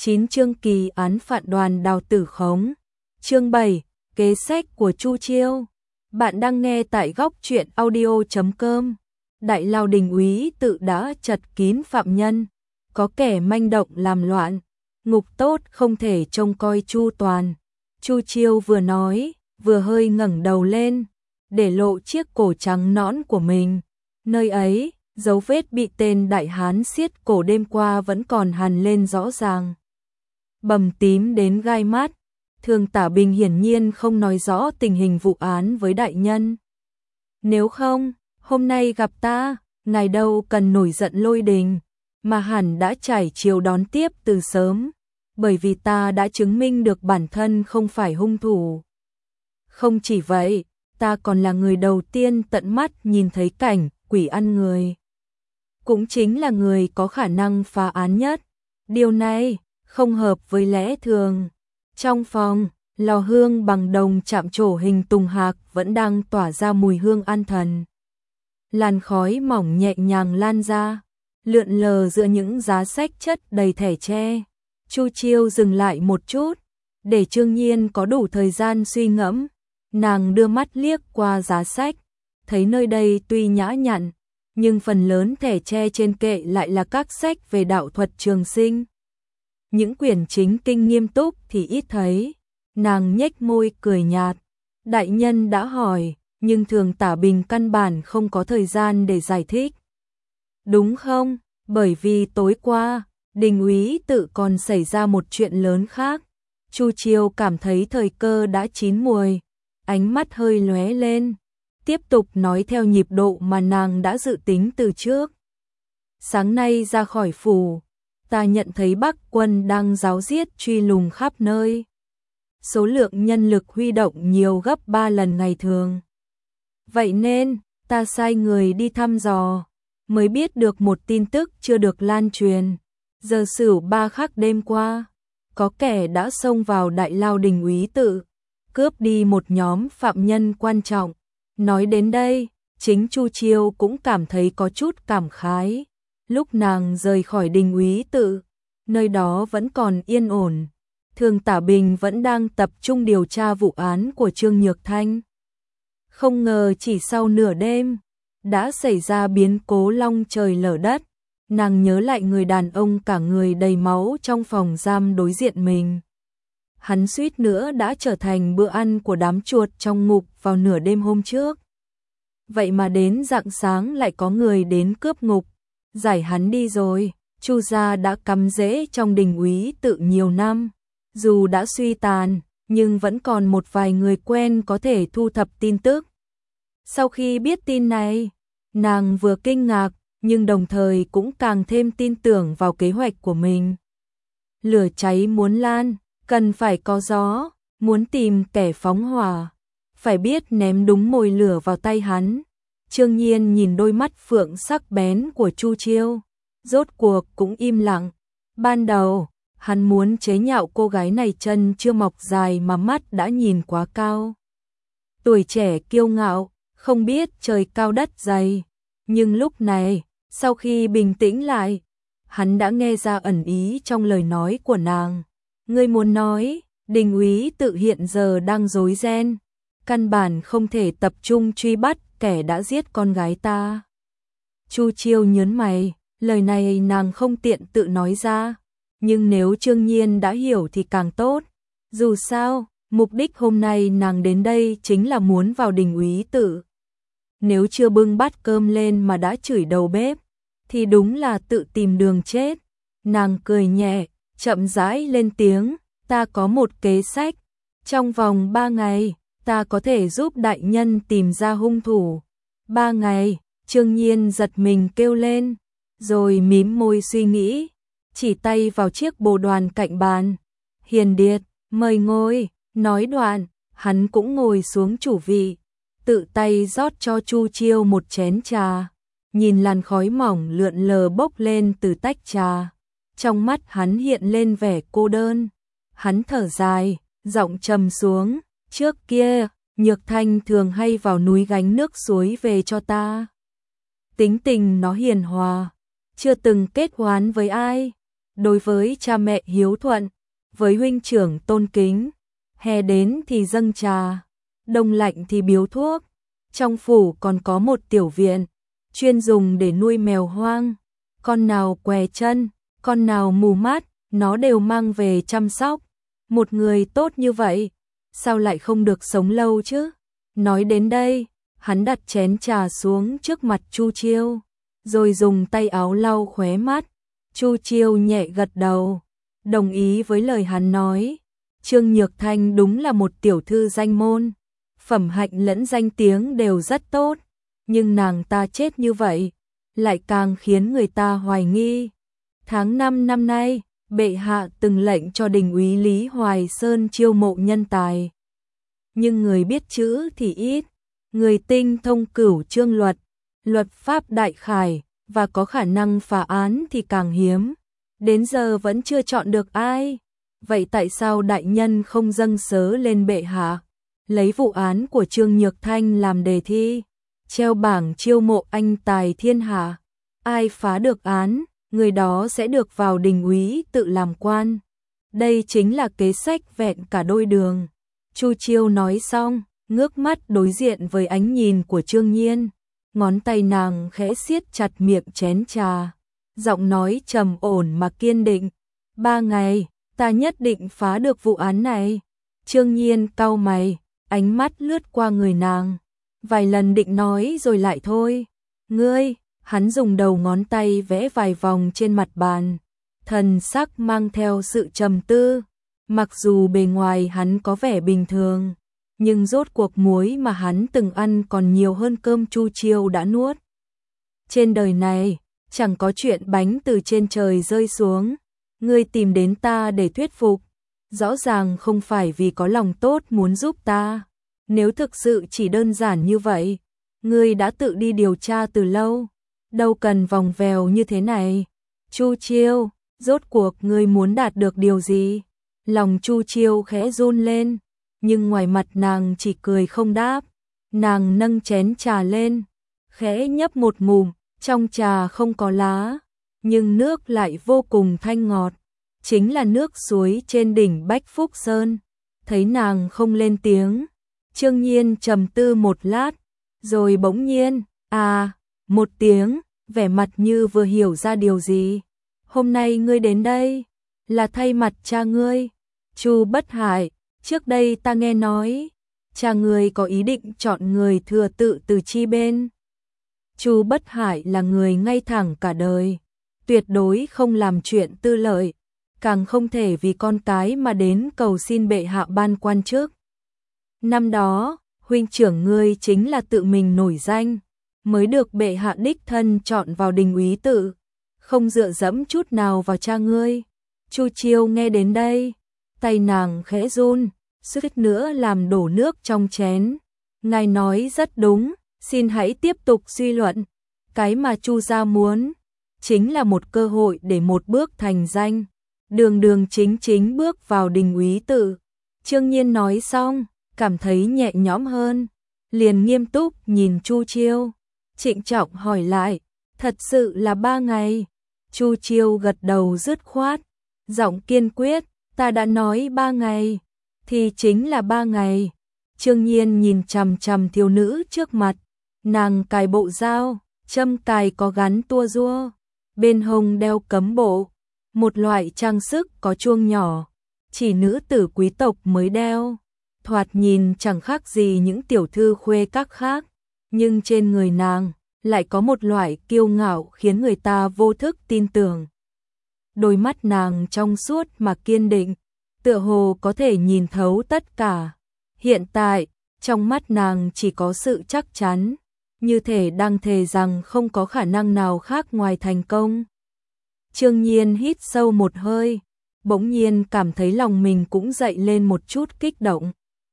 9 chương kỳ án phạt đoàn đào tử khống. Chương 7, kế sách của Chu Chiêu. Bạn đang nghe tại góc truyện audio.com. Đại lao đình úy tự đã chật kín phạm nhân, có kẻ manh động làm loạn, ngục tốt không thể trông coi chu toàn. Chu Chiêu vừa nói, vừa hơi ngẩng đầu lên, để lộ chiếc cổ trắng nõn của mình. Nơi ấy, dấu vết bị tên đại hán siết cổ đêm qua vẫn còn hằn lên rõ ràng, bầm tím đến gai mắt. Thường Tả Bình hiển nhiên không nói rõ tình hình vụ án với đại nhân. Nếu không, hôm nay gặp ta, ngài đâu cần nổi giận lôi đình, mà hẳn đã trải chiều đón tiếp từ sớm, bởi vì ta đã chứng minh được bản thân không phải hung thủ. Không chỉ vậy, ta còn là người đầu tiên tận mắt nhìn thấy cảnh quỷ ăn người. Cũng chính là người có khả năng phá án nhất. Điều này không hợp với lẽ thường. Trong phòng, lò hương bằng đồng chạm trổ hình tùng hạc vẫn đang tỏa ra mùi hương an thần. Làn khói mỏng nhẹ nhàng lan ra, lượn lờ giữa những giá sách chất đầy thẻ tre. Chu Chiêu dừng lại một chút, để Trương Nhiên có đủ thời gian suy ngẫm. Nàng đưa mắt liếc qua giá sách, thấy nơi đây tuy nhã nhặn, nhưng phần lớn thẻ tre trên kệ lại là các sách về đạo thuật trường sinh. Những quyển chính kinh nghiêm túc thì ít thấy. Nàng nhếch môi cười nhạt. Đại nhân đã hỏi, nhưng Thường Tả Bình căn bản không có thời gian để giải thích. Đúng không? Bởi vì tối qua, đình úy tự còn xảy ra một chuyện lớn khác. Chu Chiêu cảm thấy thời cơ đã chín muồi, ánh mắt hơi lóe lên, tiếp tục nói theo nhịp độ mà nàng đã dự tính từ trước. Sáng nay ra khỏi phủ, ta nhận thấy Bắc quân đang ráo riết truy lùng khắp nơi. Số lượng nhân lực huy động nhiều gấp 3 lần ngày thường. Vậy nên, ta sai người đi thăm dò, mới biết được một tin tức chưa được lan truyền. Giờ Sửu 3 khắc đêm qua, có kẻ đã xông vào đại lao đình úy tự, cướp đi một nhóm phạm nhân quan trọng. Nói đến đây, chính Chu Chiêu cũng cảm thấy có chút cảm khái. Lúc nàng rời khỏi đình úy tự, nơi đó vẫn còn yên ổn. Thường Tả Bình vẫn đang tập trung điều tra vụ án của Trương Nhược Thanh. Không ngờ chỉ sau nửa đêm, đã xảy ra biến cố long trời lở đất. Nàng nhớ lại người đàn ông cả người đầy máu trong phòng giam đối diện mình. Hắn suýt nữa đã trở thành bữa ăn của đám chuột trong ngục vào nửa đêm hôm trước. Vậy mà đến rạng sáng lại có người đến cướp ngục, giải hắn đi rồi. Chu gia đã cắm rễ trong đình úy tự nhiều năm, dù đã suy tàn, nhưng vẫn còn một vài người quen có thể thu thập tin tức. Sau khi biết tin này, nàng vừa kinh ngạc, nhưng đồng thời cũng càng thêm tin tưởng vào kế hoạch của mình. Lửa cháy muốn lan, cần phải có gió, muốn tìm kẻ phóng hỏa, phải biết ném đúng mồi lửa vào tay hắn. Trương Nhiên nhìn đôi mắt phượng sắc bén của Chu Chiêu, rốt cuộc cũng im lặng. Ban đầu, hắn muốn chế nhạo cô gái này chân chưa mọc dài mà mắt đã nhìn quá cao. Tuổi trẻ kiêu ngạo, không biết trời cao đất dày. Nhưng lúc này, sau khi bình tĩnh lại, hắn đã nghe ra ẩn ý trong lời nói của nàng. Ngươi muốn nói, đình úy tự hiện giờ đang rối ren, căn bản không thể tập trung truy bắt kẻ đã giết con gái ta. Chu Chiêu nhớn mày, lời này nàng không tiện tự nói ra, nhưng nếu Trương Nhiên đã hiểu thì càng tốt. Dù sao, mục đích hôm nay nàng đến đây chính là muốn vào đình úy tự. Nếu chưa bưng bát cơm lên mà đã chửi đầu bếp, thì đúng là tự tìm đường chết. Nàng cười nhẹ, chậm rãi lên tiếng, ta có một kế sách. Trong vòng 3 ngày, ta có thể giúp đại nhân tìm ra hung thủ. 3 ngày, Trương Nhiên giật mình kêu lên, rồi mím môi suy nghĩ, chỉ tay vào chiếc bồ đoàn cạnh bàn. Hiền Điệt, mời ngồi. Nói đoạn, hắn cũng ngồi xuống chủ vị, tự tay rót cho Chu Chiêu một chén trà. Nhìn làn khói mỏng lượn lờ bốc lên từ tách trà, trong mắt hắn hiện lên vẻ cô đơn. Hắn thở dài, giọng trầm xuống, trước kia, Nhược Thanh thường hay vào núi gánh nước suối về cho ta. Tính tình nó hiền hòa, chưa từng kết oán với ai. đối với cha mẹ hiếu thuận, với huynh trưởng tôn kính, hè đến thì dâng trà, đông lạnh thì biếu thuốc. Trong phủ còn có một tiểu viện, chuyên dùng để nuôi mèo hoang, con nào què chân, con nào mù mắt, nó đều mang về chăm sóc. Một người tốt như vậy, sao lại không được sống lâu chứ? Nói đến đây, hắn đặt chén trà xuống trước mặt Chu Chiêu, rồi dùng tay áo lau khóe mắt. Chu Chiêu nhẹ gật đầu, đồng ý với lời hắn nói. Trương Nhược Thanh đúng là một tiểu thư danh môn, phẩm hạnh lẫn danh tiếng đều rất tốt, nhưng nàng ta chết như vậy, lại càng khiến người ta hoài nghi. Tháng 5 năm nay, bệ hạ từng lệnh cho đình úy Lý Hoài Sơn chiêu mộ nhân tài. Nhưng người biết chữ thì ít, người tinh thông cửu chương luật, luật pháp đại khải, và có khả năng phá án thì càng hiếm. Đến giờ vẫn chưa chọn được ai. Vậy tại sao đại nhân không dâng sớ lên bệ hạ, lấy vụ án của Trương Nhược Thanh làm đề thi, treo bảng chiêu mộ anh tài thiên hạ? Ai phá được án, người đó sẽ được vào đình úy tự làm quan. Đây chính là kế sách vẹn cả đôi đường. Chu Chiêu nói xong, ngước mắt đối diện với ánh nhìn của Trương Nhiên, ngón tay nàng khẽ siết chặt miệng chén trà, giọng nói trầm ổn mà kiên định. 3 ngày, ta nhất định phá được vụ án này. Trương Nhiên cau mày, ánh mắt lướt qua người nàng, vài lần định nói rồi lại thôi. Ngươi, hắn dùng đầu ngón tay vẽ vài vòng trên mặt bàn, thần sắc mang theo sự trầm tư. Mặc dù bề ngoài hắn có vẻ bình thường, nhưng rốt cuộc muối mà hắn từng ăn còn nhiều hơn cơm Chu Chiêu đã nuốt. Trên đời này, chẳng có chuyện bánh từ trên trời rơi xuống. Ngươi tìm đến ta để thuyết phục, rõ ràng không phải vì có lòng tốt muốn giúp ta. Nếu thực sự chỉ đơn giản như vậy, ngươi đã tự đi điều tra từ lâu, đâu cần vòng vèo như thế này. Chu Chiêu, rốt cuộc ngươi muốn đạt được điều gì? Lòng Chu Chiêu khẽ run lên, nhưng ngoài mặt nàng chỉ cười không đáp. Nàng nâng chén trà lên, khẽ nhấp một ngụm, trong trà không có lá, nhưng nước lại vô cùng thanh ngọt, chính là nước suối trên đỉnh Bách Phúc Sơn. Thấy nàng không lên tiếng, Trương Nhiên trầm tư một lát, rồi bỗng nhiên, một tiếng, vẻ mặt như vừa hiểu ra điều gì. Hôm nay ngươi đến đây, là thay mặt cha ngươi, Chu Bất Hải. Trước đây ta nghe nói, cha ngươi có ý định chọn người thừa tự từ chi bên. Chu Bất Hải là người ngay thẳng cả đời, tuyệt đối không làm chuyện tư lợi, càng không thể vì con cái mà đến cầu xin bệ hạ ban quan chức. Năm đó, huynh trưởng ngươi chính là tự mình nổi danh, mới được bệ hạ đích thân chọn vào đình úy tự, không dựa dẫm chút nào vào cha ngươi. Chu Chiêu nghe đến đây, tay nàng khẽ run, suýt nữa làm đổ nước trong chén. Ngài nói rất đúng, xin hãy tiếp tục suy luận. Cái mà Chu gia muốn chính là một cơ hội để một bước thành danh, đường đường chính chính bước vào đình úy tự. Trương Nhiên nói xong, cảm thấy nhẹ nhõm hơn, liền nghiêm túc nhìn Chu Chiêu, trịnh trọng hỏi lại, thật sự là 3 ngày? Chu Chiêu gật đầu dứt khoát, giọng kiên quyết, ta đã nói 3 ngày, thì chính là 3 ngày. Trương Nhiên nhìn chằm chằm thiếu nữ trước mặt, nàng cài bộ dao, châm cài có gắn tua rua, bên hông đeo cấm bộ, một loại trang sức có chuông nhỏ, chỉ nữ tử quý tộc mới đeo, thoạt nhìn chẳng khác gì những tiểu thư khuê các khác, nhưng trên người nàng lại có một loại kiêu ngạo khiến người ta vô thức tin tưởng. Đôi mắt nàng trong suốt mà kiên định, tựa hồ có thể nhìn thấu tất cả. Hiện tại, trong mắt nàng chỉ có sự chắc chắn, như thể đang thề rằng không có khả năng nào khác ngoài thành công. Trương Nhiên hít sâu một hơi, bỗng nhiên cảm thấy lòng mình cũng dậy lên một chút kích động.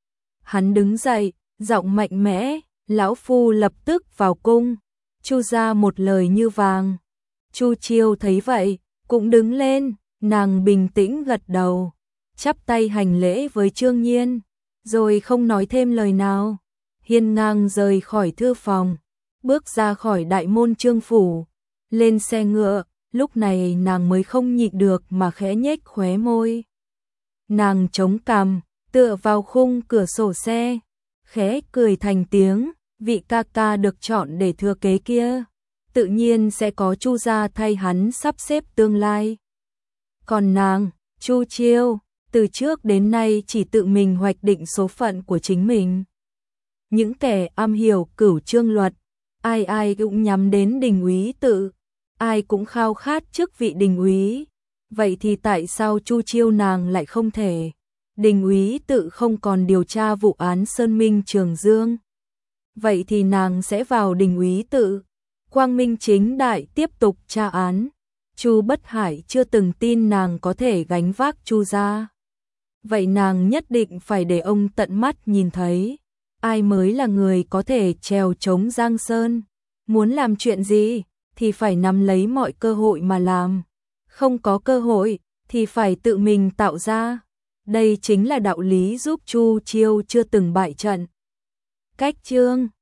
Hắn đứng dậy, giọng mạnh mẽ, lão phu lập tức vào cung. Chu ra một lời như vàng. Chu Chiêu thấy vậy, cũng đứng lên, nàng bình tĩnh gật đầu, chắp tay hành lễ với Trương Nhiên, rồi không nói thêm lời nào, hiên ngang rời khỏi thư phòng, bước ra khỏi đại môn Trương phủ, lên xe ngựa, Lúc này nàng mới không nhịn được mà khẽ nhếch khóe môi. Nàng chống cằm, tựa vào khung cửa sổ xe, khẽ cười thành tiếng, vị ca ca được chọn để thừa kế kia, tự nhiên sẽ có Chu gia thay hắn sắp xếp tương lai. Còn nàng, Chu Chiêu, từ trước đến nay chỉ tự mình hoạch định số phận của chính mình. Những kẻ am hiểu cửu chương luật, ai ai cũng nhắm đến đình úy tự, ai cũng khao khát chức vị đình úy. Vậy thì tại sao Chu Chiêu nàng lại không thể? Đình úy tự không còn điều tra vụ án Sơn Minh Trường Dương. Vậy thì nàng sẽ vào đình úy tự, quang minh chính đại tiếp tục tra án. Chu Bất Hải chưa từng tin nàng có thể gánh vác Chu gia. Vậy nàng nhất định phải để ông tận mắt nhìn thấy, ai mới là người có thể trèo chống Giang Sơn. Muốn làm chuyện gì thì phải nắm lấy mọi cơ hội mà làm, không có cơ hội thì phải tự mình tạo ra. Đây chính là đạo lý giúp Chu Chiêu chưa từng bại trận. Cách chương